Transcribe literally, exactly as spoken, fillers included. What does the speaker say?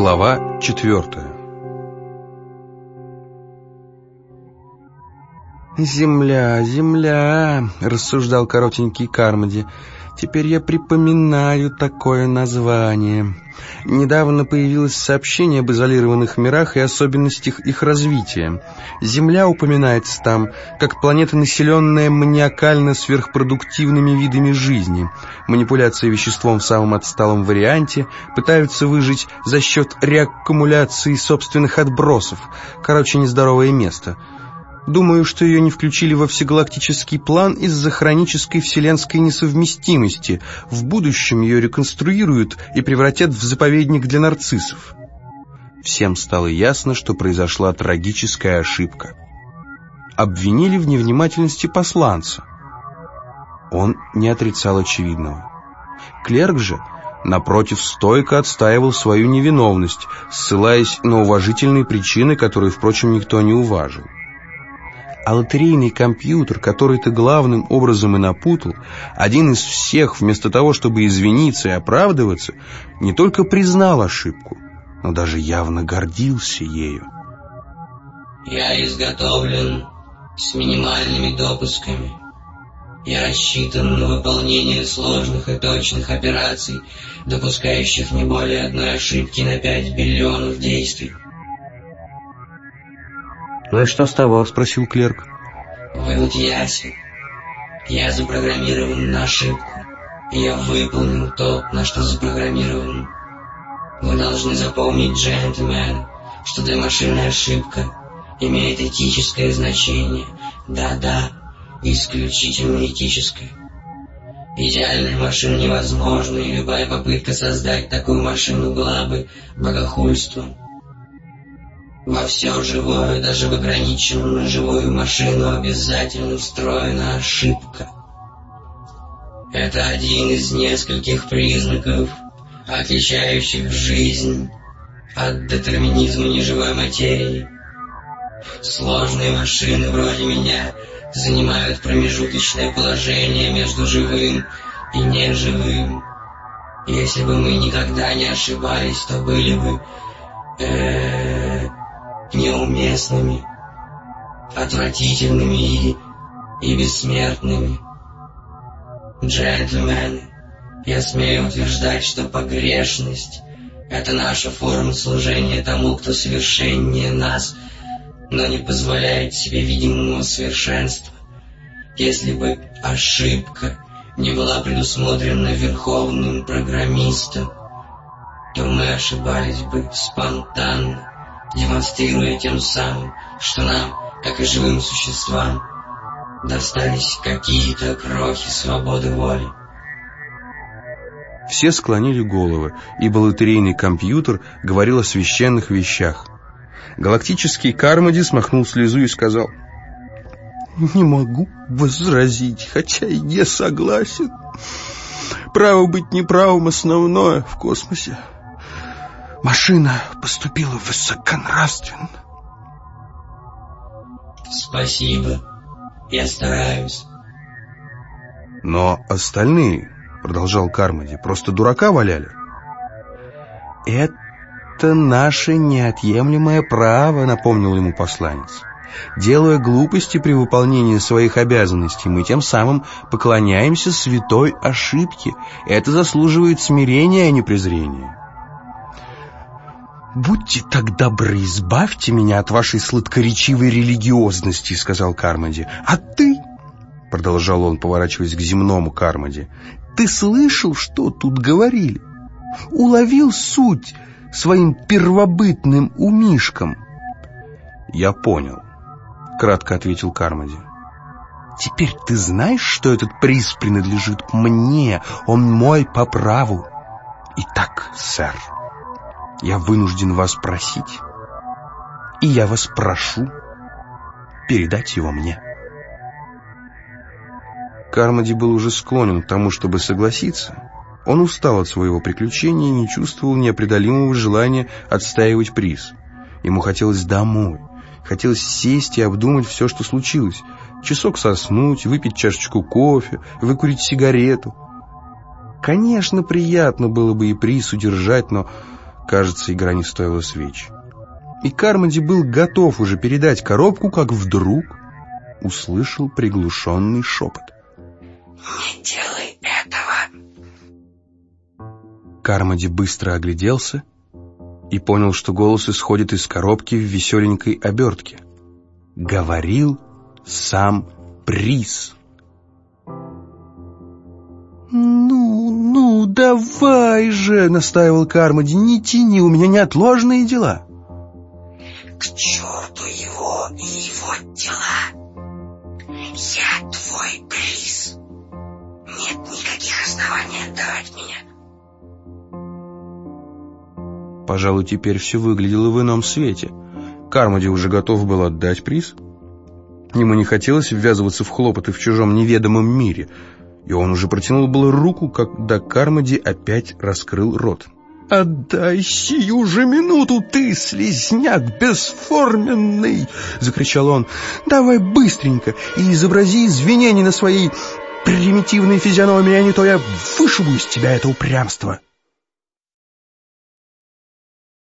Глава четвертая. «Земля, земля», — рассуждал коротенький Кармоди. «Теперь я припоминаю такое название. Недавно появилось сообщение об изолированных мирах и особенностях их развития. Земля упоминается там, как планета, населенная маниакально-сверхпродуктивными видами жизни. Манипуляция веществом в самом отсталом варианте, пытаются выжить за счет реаккумуляции собственных отбросов. Короче, нездоровое место. Думаю, что ее не включили во всегалактический план из-за хронической вселенской несовместимости. В будущем ее реконструируют и превратят в заповедник для нарциссов». Всем стало ясно, что произошла трагическая ошибка. Обвинили в невнимательности посланца. Он не отрицал очевидного. Клерк же, напротив, стойко отстаивал свою невиновность, ссылаясь на уважительные причины, которые, впрочем, никто не уважил. А лотерейный компьютер, который ты главным образом и напутал, один из всех, вместо того, чтобы извиниться и оправдываться, не только признал ошибку, но даже явно гордился ею. «Я изготовлен с минимальными допусками. Я рассчитан на выполнение сложных и точных операций, допускающих не более одной ошибки на пять биллионов действий». «Ну и что с того?» — спросил клерк. «Вывод ясен. Я запрограммирован на ошибку, и я выполнил то, на что запрограммирован. Вы должны запомнить, джентльмен, что для машины ошибка имеет этическое значение. Да-да, исключительно этическое. Идеальная машина невозможна, и любая попытка создать такую машину была бы богохульством. Во все живое, даже в ограниченную на живую машину, обязательно встроена ошибка. Это один из нескольких признаков, отличающих жизнь от детерминизма неживой материи. Сложные машины вроде меня занимают промежуточное положение между живым и неживым. Если бы мы никогда не ошибались, то были бы... Э-э, неуместными, отвратительными и, и бессмертными. Джентльмены, я смею утверждать, что погрешность — это наша форма служения тому, кто совершеннее нас, но не позволяет себе видимого совершенства. Если бы ошибка не была предусмотрена верховным программистом, то мы ошибались бы спонтанно, демонстрируя тем самым, что нам, как и живым существам, достались какие-то крохи свободы воли. Все склонили головы, ибо лотерейный компьютер говорил о священных вещах. Галактический Кармоди смахнул слезу и сказал: «Не могу возразить, хотя и не согласен. Право быть неправым основное в космосе. Машина поступила высоконравственно». «Спасибо, я стараюсь». «Но остальные, — продолжал Кармоди, — просто дурака валяли». «Это наше неотъемлемое право», — напомнил ему посланец. «Делая глупости при выполнении своих обязанностей, мы тем самым поклоняемся святой ошибке. Это заслуживает смирения, а не презрения». «Будьте так добры, избавьте меня от вашей сладкоречивой религиозности», — сказал Кармоди. «А ты, — продолжал он, поворачиваясь к земному Кармоди, — ты слышал, что тут говорили? Уловил суть своим первобытным умишкам?» «Я понял», — кратко ответил Кармоди. «Теперь ты знаешь, что этот приз принадлежит мне, он мой по праву. Итак, сэр, я вынужден вас просить, и я вас прошу передать его мне». Кармоди был уже склонен к тому, чтобы согласиться. Он устал от своего приключения и не чувствовал непреодолимого желания отстаивать приз. Ему хотелось домой, хотелось сесть и обдумать все, что случилось. Часок соснуть, выпить чашечку кофе, выкурить сигарету. Конечно, приятно было бы и приз удержать, но Кажется, игра не стоила свеч. И Кармоди был готов уже передать коробку, как вдруг услышал приглушенный шепот. «Не делай этого!» Кармоди быстро огляделся и понял, что голос исходит из коробки в веселенькой обертке. Говорил сам приз. «Ну, ну, давай же!» — настаивал Кармоди. «Не тяни, у меня неотложные дела». «К черту его и его дела! Я твой приз! Нет никаких оснований отдавать меня!» Пожалуй, теперь все выглядело в ином свете. Кармоди уже готов был отдать приз. Ему не хотелось ввязываться в хлопоты в чужом неведомом мире, и он уже протянул было руку, когда Кармоди опять раскрыл рот. «Отдай сию же минуту, ты, слизняк бесформенный!» — закричал он. «Давай быстренько и изобрази извинения на своей примитивной физиономии, а не то я вышибу из тебя это упрямство!»